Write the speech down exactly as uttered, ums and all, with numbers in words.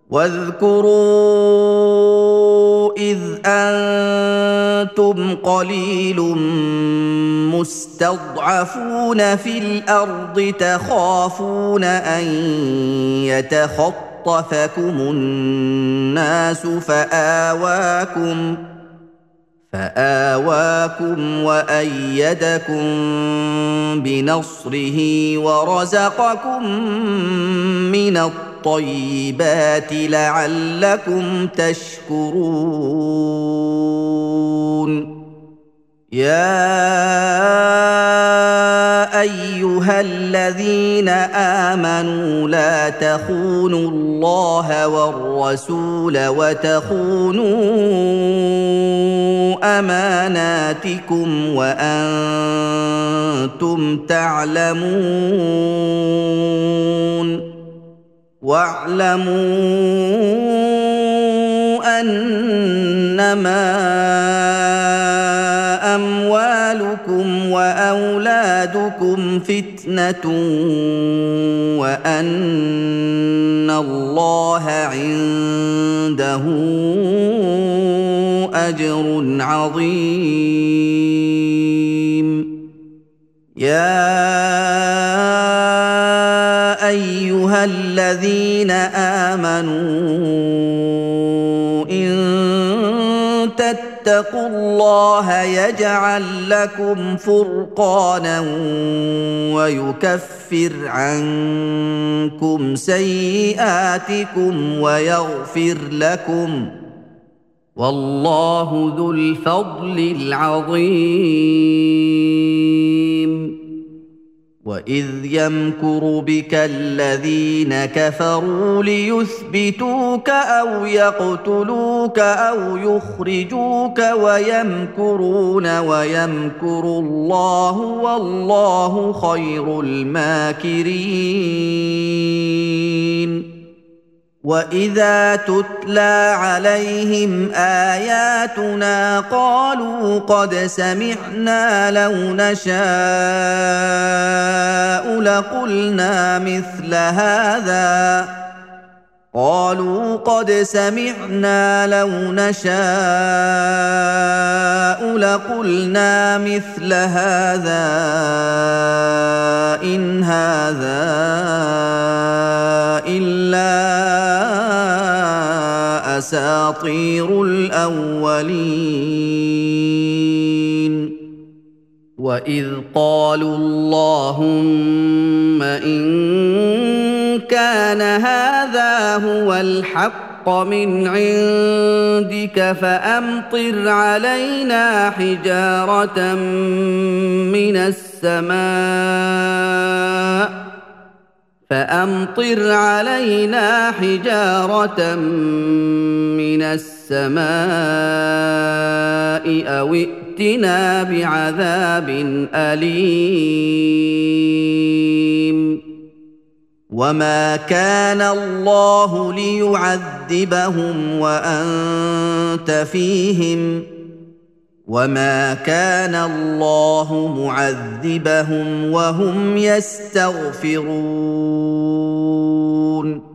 واذكروا إذ أنتم قليل مستضعفون في الأرض تخافون أن يتخطفكم الناس فآواكم فآواكم وأيدكم بنصره ورزقكم من الطيبات لعلكم تشكرون يا أيها الذين آمنوا لا تخونوا الله والرسول وتخونوا أماناتكم وأنتم تعلمون واعلموا أنما أموالكم وأولادكم فتنة وأن الله عنده أجر عظيم يا أيها الذين آمنوا إن تتقوا الله يجعل لكم فرقانا ويكفر عنكم سيئاتكم ويغفر لكم والله ذو الفضل العظيم وإذ يمكر بك الذين كفروا ليثبتوك أو يقتلوك أو يخرجوك ويمكرون ويمكر الله والله خير الماكرين وإذا تتلى عليهم آياتنا قالوا قد سمعنا لو نشاء لقلنا مثل هذا قالوا قد سمعنا لو نشاء لقلنا مثل هذا إن هذا إلا أساطير الأولين وإذ قالوا اللهم إن كان هذا هو الحق من عندك فأمطر علينا حجارة من السماء فأمطر علينا حجارة من السماء أو ائتنا بعذاب أليم وما كان الله ليعذبهم وأنت فيهم وما كان الله معذبهم وهم يستغفرون